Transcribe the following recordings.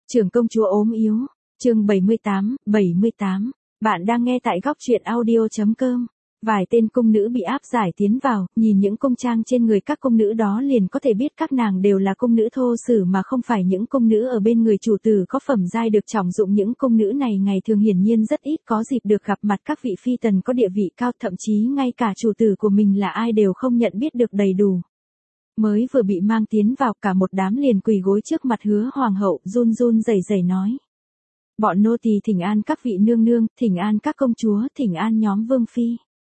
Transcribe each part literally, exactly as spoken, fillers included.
Trưởng công chúa ốm yếu, chương bảy mươi tám, bảy mươi tám. Bạn đang nghe tại góc truyện audio chấm com. Vài tên cung nữ bị áp giải tiến vào, nhìn những cung trang trên người các cung nữ đó liền có thể biết các nàng đều là cung nữ thô sử mà không phải những cung nữ ở bên người chủ tử có phẩm giai được trọng dụng. Những cung nữ này ngày thường hiển nhiên rất ít có dịp được gặp mặt các vị phi tần có địa vị cao, thậm chí ngay cả chủ tử của mình là ai đều không nhận biết được đầy đủ. Mới vừa bị mang tiến vào, cả một đám liền quỳ gối trước mặt Hứa hoàng hậu, run run rẩy rẩy nói: "Bọn nô tỳ thỉnh an các vị nương nương, thỉnh an các công chúa, thỉnh an nhóm vương phi."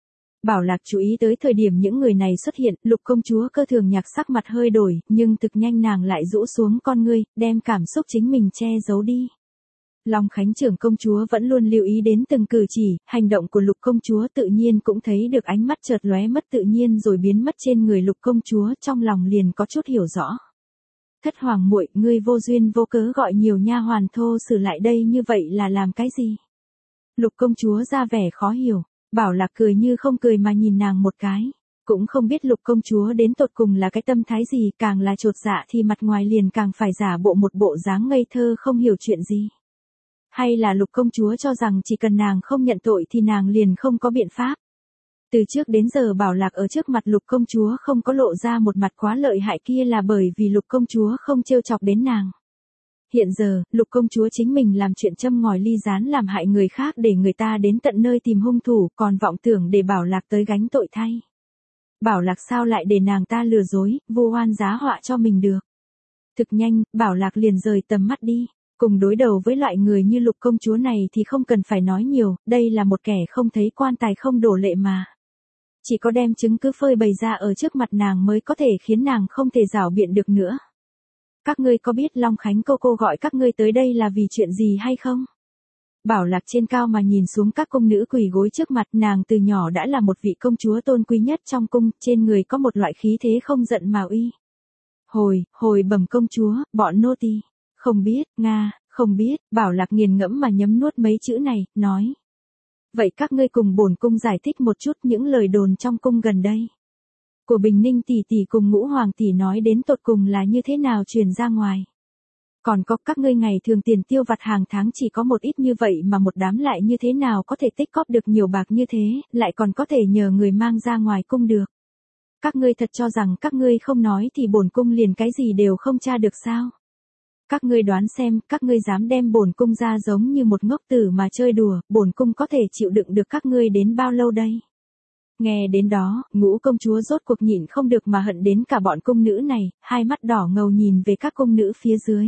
Bảo Lạc chú ý tới thời điểm những người này xuất hiện, Lục công chúa Cơ Thường Nhạc sắc mặt hơi đổi, nhưng thực nhanh nàng lại rũ xuống con ngươi, đem cảm xúc chính mình che giấu đi. Long Khánh trưởng công chúa vẫn luôn lưu ý đến từng cử chỉ, hành động của Lục công chúa, tự nhiên cũng thấy được ánh mắt chợt lóe mất tự nhiên rồi biến mất trên người Lục công chúa, trong lòng liền có chút hiểu rõ. Thất hoàng muội, ngươi vô duyên vô cớ gọi nhiều nha hoàn thô sử lại đây như vậy là làm cái gì? Lục công chúa ra vẻ khó hiểu. Bảo Lạc cười như không cười mà nhìn nàng một cái, cũng không biết Lục công chúa đến tột cùng là cái tâm thái gì, càng là chột dạ thì mặt ngoài liền càng phải giả bộ một bộ dáng ngây thơ không hiểu chuyện gì. Hay là Lục công chúa cho rằng chỉ cần nàng không nhận tội thì nàng liền không có biện pháp. Từ trước đến giờ Bảo Lạc ở trước mặt Lục công chúa không có lộ ra một mặt quá lợi hại kia là bởi vì Lục công chúa không trêu chọc đến nàng. Hiện giờ, Lục công chúa chính mình làm chuyện châm ngòi ly gián làm hại người khác để người ta đến tận nơi tìm hung thủ, còn vọng tưởng để Bảo Lạc tới gánh tội thay. Bảo Lạc sao lại để nàng ta lừa dối, vu oan giá họa cho mình được. Thực nhanh, Bảo Lạc liền rời tầm mắt đi. Cùng đối đầu với loại người như Lục công chúa này thì không cần phải nói nhiều, đây là một kẻ không thấy quan tài không đổ lệ mà. Chỉ có đem chứng cứ phơi bày ra ở trước mặt nàng mới có thể khiến nàng không thể giảo biện được nữa. Các ngươi có biết Long Khánh cô cô gọi các ngươi tới đây là vì chuyện gì hay không? Bảo Lạc trên cao mà nhìn xuống các cung nữ quỳ gối trước mặt, nàng từ nhỏ đã là một vị công chúa tôn quý nhất trong cung, trên người có một loại khí thế không giận mà uy. Hồi, hồi bẩm công chúa, bọn nô tỳ không biết, Nga, không biết. Bảo Lạc nghiền ngẫm mà nhấm nuốt mấy chữ này, nói: "Vậy các ngươi cùng bổn cung giải thích một chút những lời đồn trong cung gần đây. Của Bình Ninh tỷ tỷ cùng Ngũ Hoàng tỷ nói đến tột cùng là như thế nào truyền ra ngoài. Còn có các ngươi ngày thường tiền tiêu vặt hàng tháng chỉ có một ít như vậy mà một đám lại như thế nào có thể tích cóp được nhiều bạc như thế, lại còn có thể nhờ người mang ra ngoài cung được. Các ngươi thật cho rằng các ngươi không nói thì bổn cung liền cái gì đều không tra được sao? Các ngươi đoán xem, các ngươi dám đem bổn cung ra giống như một ngốc tử mà chơi đùa, bổn cung có thể chịu đựng được các ngươi đến bao lâu đây?" Nghe đến đó, Ngũ công chúa rốt cuộc nhịn không được mà hận đến cả bọn cung nữ này, hai mắt đỏ ngầu nhìn về các cung nữ phía dưới.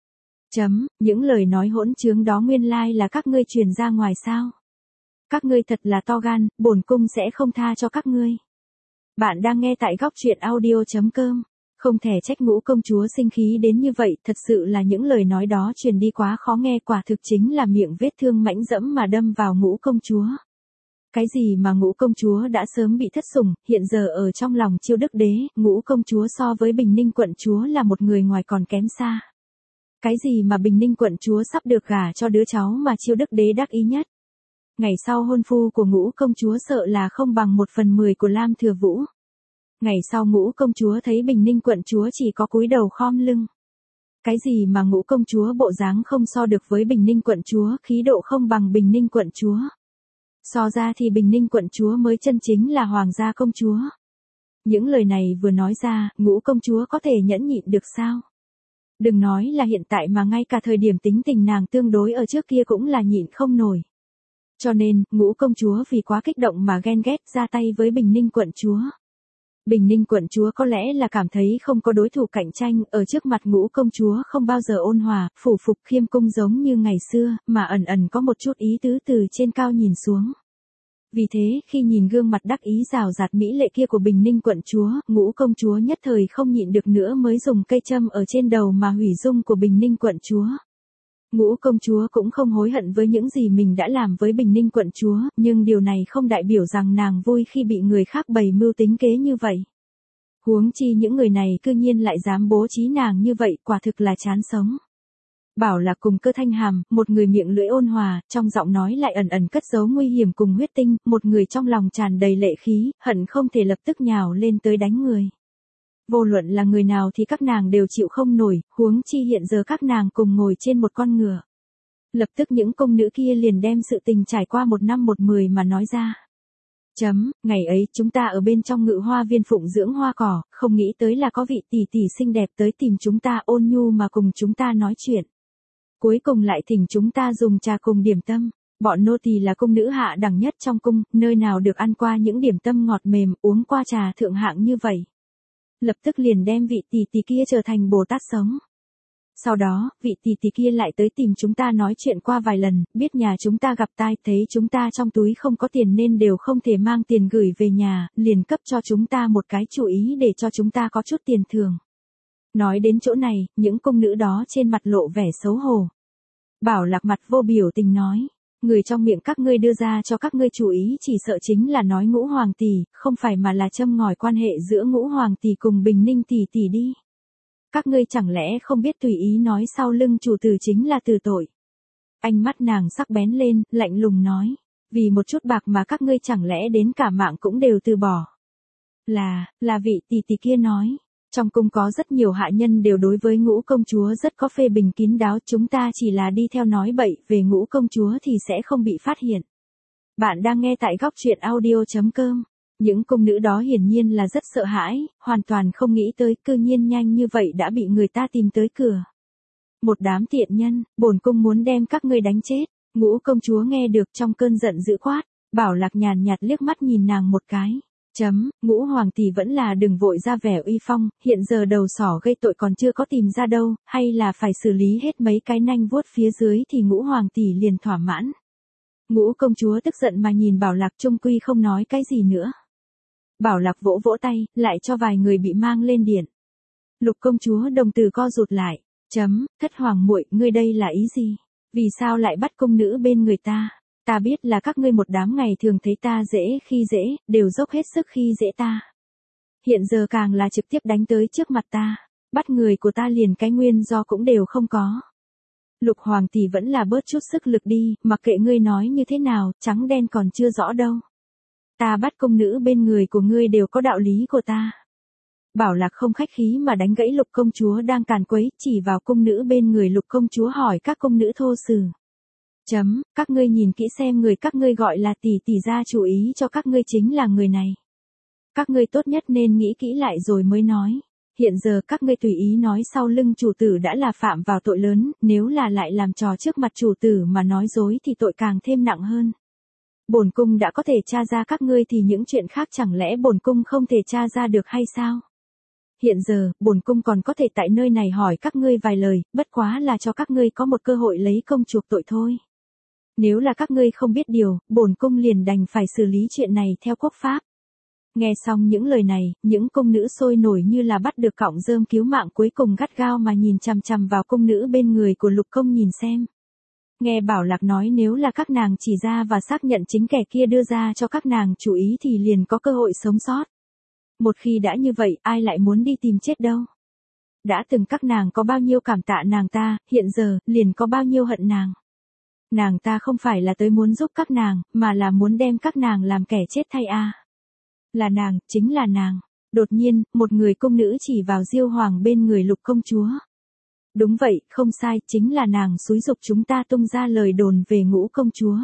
Chấm, những lời nói hỗn trướng đó nguyên lai là các ngươi truyền ra ngoài sao? Các ngươi thật là to gan, bổn cung sẽ không tha cho các ngươi. Bạn đang nghe tại góc truyện audio chấm com. Không thể trách Ngũ công chúa sinh khí đến như vậy, thật sự là những lời nói đó truyền đi quá khó nghe, quả thực chính là miệng vết thương mãnh dẫm mà đâm vào Ngũ công chúa. Cái gì mà Ngũ công chúa đã sớm bị thất sủng, hiện giờ ở trong lòng Chiêu Đức đế, Ngũ công chúa so với Bình Ninh quận chúa là một người ngoài còn kém xa. Cái gì mà Bình Ninh quận chúa sắp được gả cho đứa cháu mà Chiêu Đức đế đắc ý nhất. Ngày sau hôn phu của Ngũ công chúa sợ là không bằng một phần mười của Lam Thừa Vũ. Ngày sau Ngũ công chúa thấy Bình Ninh quận chúa chỉ có cúi đầu khom lưng. Cái gì mà Ngũ công chúa bộ dáng không so được với Bình Ninh quận chúa, khí độ không bằng Bình Ninh quận chúa. So ra thì Bình Ninh quận chúa mới chân chính là hoàng gia công chúa. Những lời này vừa nói ra, Ngũ công chúa có thể nhẫn nhịn được sao? Đừng nói là hiện tại mà ngay cả thời điểm tính tình nàng tương đối ở trước kia cũng là nhịn không nổi. Cho nên, Ngũ công chúa vì quá kích động mà ghen ghét ra tay với Bình Ninh quận chúa. Bình Ninh quận chúa có lẽ là cảm thấy không có đối thủ cạnh tranh, ở trước mặt Ngũ công chúa không bao giờ ôn hòa, phủ phục khiêm cung giống như ngày xưa, mà ẩn ẩn có một chút ý tứ từ trên cao nhìn xuống. Vì thế, khi nhìn gương mặt đắc ý rào rạt mỹ lệ kia của Bình Ninh quận chúa, Ngũ công chúa nhất thời không nhịn được nữa mới dùng cây châm ở trên đầu mà hủy dung của Bình Ninh quận chúa. Ngũ công chúa cũng không hối hận với những gì mình đã làm với Bình Ninh quận chúa, nhưng điều này không đại biểu rằng nàng vui khi bị người khác bày mưu tính kế như vậy. Huống chi những người này cư nhiên lại dám bố trí nàng như vậy, quả thực là chán sống. Bảo Lạc cùng Cơ Thanh Hàm, một người miệng lưỡi ôn hòa, trong giọng nói lại ẩn ẩn cất giấu nguy hiểm cùng huyết tinh, một người trong lòng tràn đầy lệ khí, hận không thể lập tức nhào lên tới đánh người. Vô luận là người nào thì các nàng đều chịu không nổi, huống chi hiện giờ các nàng cùng ngồi trên một con ngựa. Lập tức những công nữ kia liền đem sự tình trải qua một năm một mười mà nói ra. Chấm, ngày ấy chúng ta ở bên trong ngự hoa viên phụng dưỡng hoa cỏ, không nghĩ tới là có vị tỷ tỷ xinh đẹp tới tìm chúng ta ôn nhu mà cùng chúng ta nói chuyện. Cuối cùng lại thỉnh chúng ta dùng trà cùng điểm tâm. Bọn nô tỳ là cung nữ hạ đẳng nhất trong cung, nơi nào được ăn qua những điểm tâm ngọt mềm, uống qua trà thượng hạng như vậy. Lập tức liền đem vị tỷ tỷ kia trở thành Bồ Tát sống. Sau đó, vị tỷ tỷ kia lại tới tìm chúng ta nói chuyện qua vài lần, biết nhà chúng ta gặp tai, thấy chúng ta trong túi không có tiền nên đều không thể mang tiền gửi về nhà, liền cấp cho chúng ta một cái chủ ý để cho chúng ta có chút tiền thưởng. Nói đến chỗ này, những cung nữ đó trên mặt lộ vẻ xấu hổ. Bảo Lạc mặt vô biểu tình nói, người trong miệng các ngươi đưa ra cho các ngươi chủ ý chỉ sợ chính là nói Ngũ Hoàng tỷ, không phải mà là châm ngòi quan hệ giữa Ngũ Hoàng tỷ cùng Bình Ninh tỷ tỷ đi. Các ngươi chẳng lẽ không biết tùy ý nói sau lưng chủ tử chính là từ tội. Ánh mắt nàng sắc bén lên, lạnh lùng nói, vì một chút bạc mà các ngươi chẳng lẽ đến cả mạng cũng đều từ bỏ. Là, là vị tỷ tỷ kia nói. Trong cung có rất nhiều hạ nhân đều đối với Ngũ công chúa rất có phê bình kín đáo, chúng ta chỉ là đi theo nói bậy về Ngũ công chúa thì sẽ không bị phát hiện. Bạn đang nghe tại góc truyện audio chấm com. Những cung nữ đó hiển nhiên là rất sợ hãi, hoàn toàn không nghĩ tới cư nhiên nhanh như vậy đã bị người ta tìm tới cửa. Một đám tiện nhân, bổn cung muốn đem các ngươi đánh chết. Ngũ công chúa nghe được trong cơn giận dữ quát, Bảo Lạc nhàn nhạt liếc mắt nhìn nàng một cái. Chấm, Ngũ Hoàng tỷ vẫn là đừng vội ra vẻ uy phong, hiện giờ đầu sỏ gây tội còn chưa có tìm ra đâu, hay là phải xử lý hết mấy cái nanh vuốt phía dưới thì Ngũ Hoàng tỷ liền thỏa mãn. Ngũ công chúa tức giận mà nhìn Bảo Lạc trung quy không nói cái gì nữa. Bảo Lạc vỗ vỗ tay, lại cho vài người bị mang lên điện. Lục công chúa đồng tử co rụt lại, chấm, thất hoàng muội, ngươi đây là ý gì? Vì sao lại bắt cung nữ bên người ta? Ta biết là các ngươi một đám ngày thường thấy ta dễ khi dễ, đều dốc hết sức khi dễ ta. Hiện giờ càng là trực tiếp đánh tới trước mặt ta, bắt người của ta liền cái nguyên do cũng đều không có. Lục hoàng tỷ vẫn là bớt chút sức lực đi, mặc kệ ngươi nói như thế nào, trắng đen còn chưa rõ đâu. Ta bắt cung nữ bên người của ngươi đều có đạo lý của ta. Bảo Lạc không khách khí mà đánh gãy Lục công chúa đang càn quấy, chỉ vào cung nữ bên người Lục công chúa hỏi các cung nữ thô sử. Chấm, các ngươi nhìn kỹ xem người các ngươi gọi là tỷ tỷ ra chủ ý cho các ngươi chính là người này. Các ngươi tốt nhất nên nghĩ kỹ lại rồi mới nói. Hiện giờ các ngươi tùy ý nói sau lưng chủ tử đã là phạm vào tội lớn, nếu là lại làm trò trước mặt chủ tử mà nói dối thì tội càng thêm nặng hơn. Bổn cung đã có thể tra ra các ngươi thì những chuyện khác chẳng lẽ bổn cung không thể tra ra được hay sao? Hiện giờ, bổn cung còn có thể tại nơi này hỏi các ngươi vài lời, bất quá là cho các ngươi có một cơ hội lấy công chuộc tội thôi. Nếu là các ngươi không biết điều, bổn cung liền đành phải xử lý chuyện này theo quốc pháp. Nghe xong những lời này, những cung nữ sôi nổi như là bắt được cọng rơm cứu mạng cuối cùng gắt gao mà nhìn chằm chằm vào cung nữ bên người của Lục công nhìn xem. Nghe Bảo Lạc nói nếu là các nàng chỉ ra và xác nhận chính kẻ kia đưa ra cho các nàng chủ ý thì liền có cơ hội sống sót. Một khi đã như vậy, ai lại muốn đi tìm chết đâu. Đã từng các nàng có bao nhiêu cảm tạ nàng ta, hiện giờ, liền có bao nhiêu hận nàng. Nàng ta không phải là tới muốn giúp các nàng, mà là muốn đem các nàng làm kẻ chết thay a. À. Là nàng, chính là nàng. Đột nhiên, một người cung nữ chỉ vào Diêu Hoàng bên người Lục công chúa. Đúng vậy, không sai, chính là nàng xúi giục chúng ta tung ra lời đồn về Ngũ công chúa.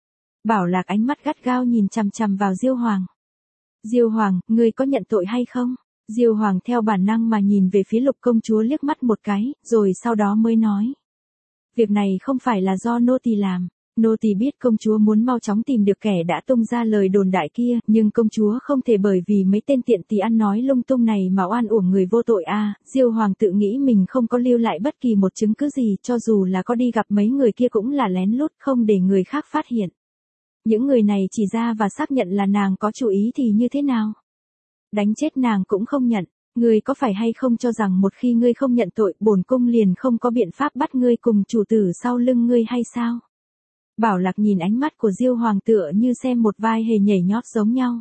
Bảo Lạc ánh mắt gắt gao nhìn chằm chằm vào Diêu Hoàng. Diêu Hoàng, ngươi có nhận tội hay không? Diêu Hoàng theo bản năng mà nhìn về phía Lục công chúa liếc mắt một cái, rồi sau đó mới nói. Việc này không phải là do nô tỳ làm. Nô tỳ biết công chúa muốn mau chóng tìm được kẻ đã tung ra lời đồn đại kia, nhưng công chúa không thể bởi vì mấy tên tiện tỳ ăn nói lung tung này mà oan uổng người vô tội a. À, Diêu Hoàng tự nghĩ mình không có lưu lại bất kỳ một chứng cứ gì, cho dù là có đi gặp mấy người kia cũng là lén lút không để người khác phát hiện. Những người này chỉ ra và xác nhận là nàng có chủ ý thì như thế nào? Đánh chết nàng cũng không nhận. Ngươi có phải hay không cho rằng một khi ngươi không nhận tội, bổn cung liền không có biện pháp bắt ngươi cùng chủ tử sau lưng ngươi hay sao? Bảo Lạc nhìn ánh mắt của Diêu Hoàng tựa như xem một vai hề nhảy nhót giống nhau.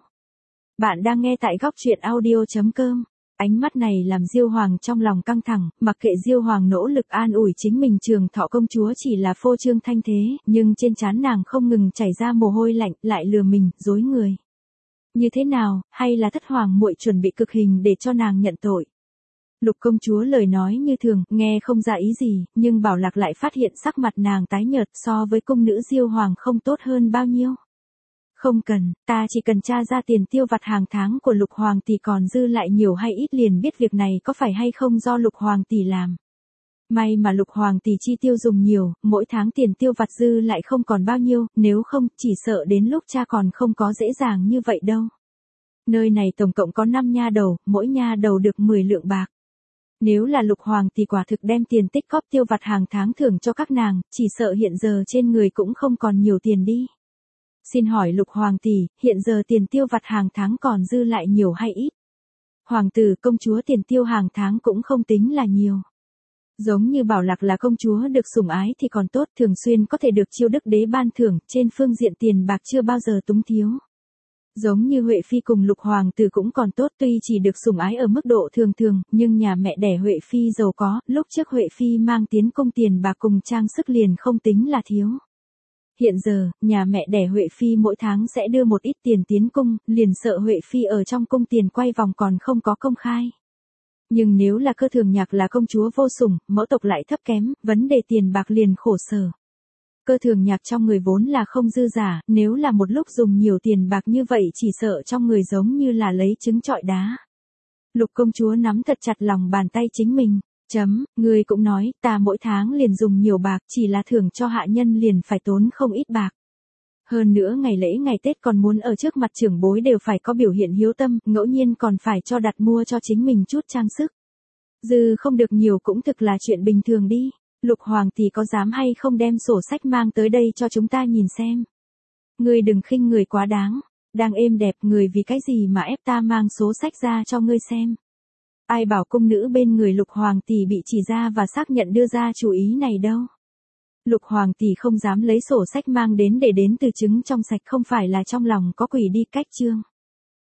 Bạn đang nghe tại góc truyện audio chấm com. Ánh mắt này làm Diêu Hoàng trong lòng căng thẳng, mặc kệ Diêu Hoàng nỗ lực an ủi chính mình Trường Thọ công chúa chỉ là phô trương thanh thế, nhưng trên trán nàng không ngừng chảy ra mồ hôi lạnh, lại lừa mình, dối người. Như thế nào, hay là thất hoàng muội chuẩn bị cực hình để cho nàng nhận tội? Lục công chúa lời nói như thường, nghe không ra ý gì, nhưng Bảo Lạc lại phát hiện sắc mặt nàng tái nhợt so với cung nữ Diêu Hoàng không tốt hơn bao nhiêu. Không cần, ta chỉ cần tra ra tiền tiêu vặt hàng tháng của Lục Hoàng tỷ còn dư lại nhiều hay ít liền biết việc này có phải hay không do Lục Hoàng tỷ làm. May mà Lục Hoàng tỷ chi tiêu dùng nhiều, mỗi tháng tiền tiêu vặt dư lại không còn bao nhiêu, nếu không, chỉ sợ đến lúc cha còn không có dễ dàng như vậy đâu. Nơi này tổng cộng có năm nha đầu, mỗi nha đầu được mười lượng bạc. Nếu là Lục Hoàng tỷ quả thực đem tiền tích cóp tiêu vặt hàng tháng thưởng cho các nàng, chỉ sợ hiện giờ trên người cũng không còn nhiều tiền đi. Xin hỏi Lục Hoàng tỷ, hiện giờ tiền tiêu vặt hàng tháng còn dư lại nhiều hay ít? Hoàng tử, công chúa tiền tiêu hàng tháng cũng không tính là nhiều. Giống như Bảo Lạc là công chúa được sủng ái thì còn tốt, thường xuyên có thể được chiêu đức đế ban thưởng, trên phương diện tiền bạc chưa bao giờ túng thiếu. Giống như Huệ Phi cùng Lục Hoàng tử cũng còn tốt, tuy chỉ được sủng ái ở mức độ thường thường, nhưng nhà mẹ đẻ Huệ Phi giàu có, lúc trước Huệ Phi mang tiến cung tiền bạc cùng trang sức liền không tính là thiếu. Hiện giờ, nhà mẹ đẻ Huệ Phi mỗi tháng sẽ đưa một ít tiền tiến cung, liền sợ Huệ Phi ở trong cung tiền quay vòng còn không có công khai. Nhưng nếu là Cơ Thường Nhạc là công chúa vô sủng, mẫu tộc lại thấp kém, vấn đề tiền bạc liền khổ sở. Cơ Thường Nhạc trong người vốn là không dư giả, nếu là một lúc dùng nhiều tiền bạc như vậy chỉ sợ trong người giống như là lấy trứng trọi đá. Lục công chúa nắm thật chặt lòng bàn tay chính mình. Chấm, người cũng nói, ta mỗi tháng liền dùng nhiều bạc, chỉ là thưởng cho hạ nhân liền phải tốn không ít bạc. Hơn nữa ngày lễ ngày Tết còn muốn ở trước mặt trưởng bối đều phải có biểu hiện hiếu tâm, ngẫu nhiên còn phải cho đặt mua cho chính mình chút trang sức. Dư không được nhiều cũng thực là chuyện bình thường đi. Lục Hoàng tỷ có dám hay không đem sổ sách mang tới đây cho chúng ta nhìn xem. Ngươi đừng khinh người quá đáng, đang êm đẹp người vì cái gì mà ép ta mang số sách ra cho ngươi xem. Ai bảo cung nữ bên người Lục Hoàng tỷ bị chỉ ra và xác nhận đưa ra chủ ý này đâu. Lục Hoàng tỷ không dám lấy sổ sách mang đến để đến từ chứng trong sạch, không phải là trong lòng có quỷ đi cách chương.